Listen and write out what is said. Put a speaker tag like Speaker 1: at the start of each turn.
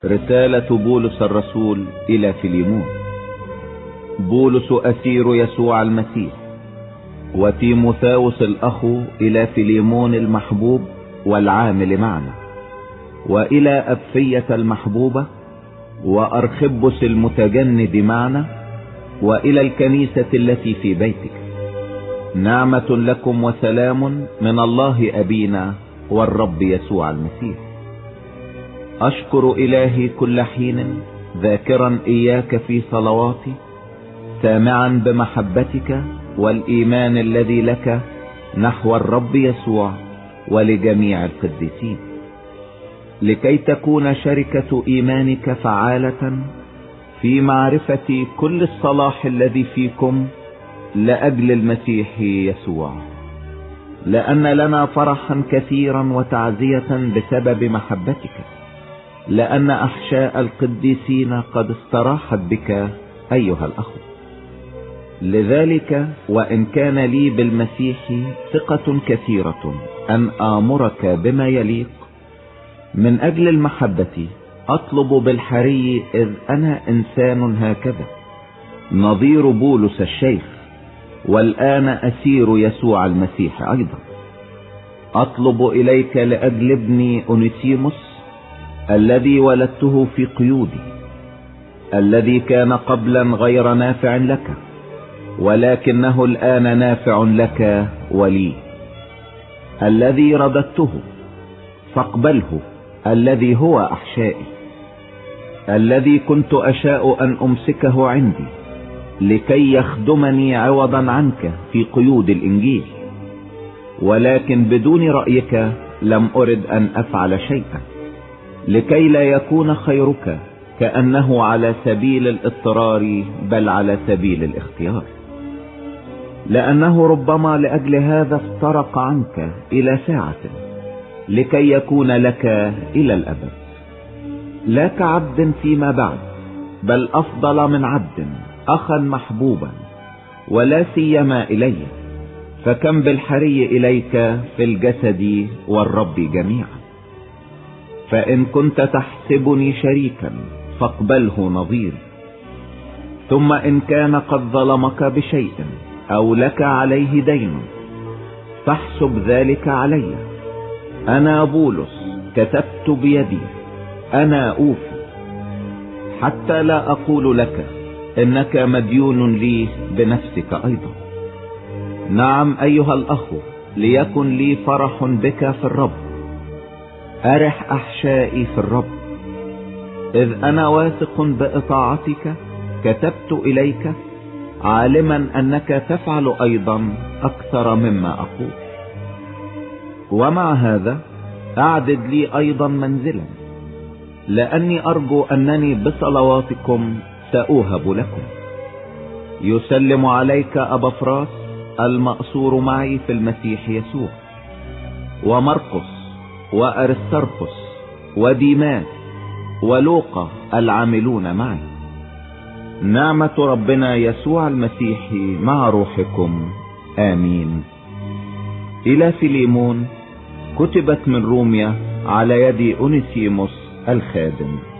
Speaker 1: رسالة بولس الرسول إلى فيليمون. بولس أسير يسوع المسيح، وتيموثاوس الأخ إلى فيليمون المحبوب والعامل معنا، وإلى أبفية المحبوبة، وأرخبس المتجند معنا، وإلى الكنيسة التي في بيتك. نعمة لكم وسلام من الله أبينا والرب يسوع المسيح. أشكر إلهي كل حين، ذاكرا إياك في صلواتي، سامعا بمحبتك والإيمان الذي لك نحو الرب يسوع ولجميع القديسين، لكي تكون شركة إيمانك فعالة في معرفة كل الصلاح الذي فيكم لأجل المسيح يسوع، لأن لنا فرحا كثيرا وتعزية بسبب محبتك، لأن أحشاء القديسين قد استراحت بك أيها الأخ. لذلك وإن كان لي بالمسيح ثقة كثيرة أن آمرك بما يليق، من أجل المحبة أطلب بالحري، إذ أنا إنسان هكذا نظير بولس الشيخ، والآن أسير يسوع المسيح أيضا، أطلب إليك لأجل ابني أونيسيموس الذي ولدته في قيودي، الذي كان قبلا غير نافع لك، ولكنه الآن نافع لك ولي، الذي رددته فاقبله، الذي هو أحشائي، الذي كنت أشاء أن أمسكه عندي لكي يخدمني عوضا عنك في قيود الإنجيل، ولكن بدون رأيك لم أرد أن أفعل شيئا، لكي لا يكون خيرك كأنه على سبيل الاضطرار بل على سبيل الاختيار، لأنه ربما لأجل هذا افترق عنك إلى ساعة لكي يكون لك إلى الأبد، لا كعبد فيما بعد، بل أفضل من عبد، أخا محبوبا، ولا سيما إلي، فكم بالحري إليك في الجسد والرب جميعا. فإن كنت تحسبني شريكا فاقبله نظيري، ثم إن كان قد ظلمك بشيء أو لك عليه دين فاحسب ذلك علي. أنا بولس كتبت بيدي، أنا أوفي، حتى لا أقول لك إنك مديون لي بنفسك أيضا. نعم أيها الأخ، ليكن لي فرح بك في الرب، أرح أحشائي في الرب، إذ أنا واثق بإطاعتك كتبت إليك، عالما أنك تفعل أيضا أكثر مما أقول. ومع هذا أعدد لي أيضا منزلا، لأني أرجو أنني بصلواتكم سأوهب لكم. يسلم عليك أبافراس المأسور معي في المسيح يسوع، ومرقس وأرسترخس وديماس ولوقا العاملون معي. نعمة ربنا يسوع المسيح مع روحكم، آمين. إلى فيليمون، كتبت من روميا على يد أونيسيموس الخادم.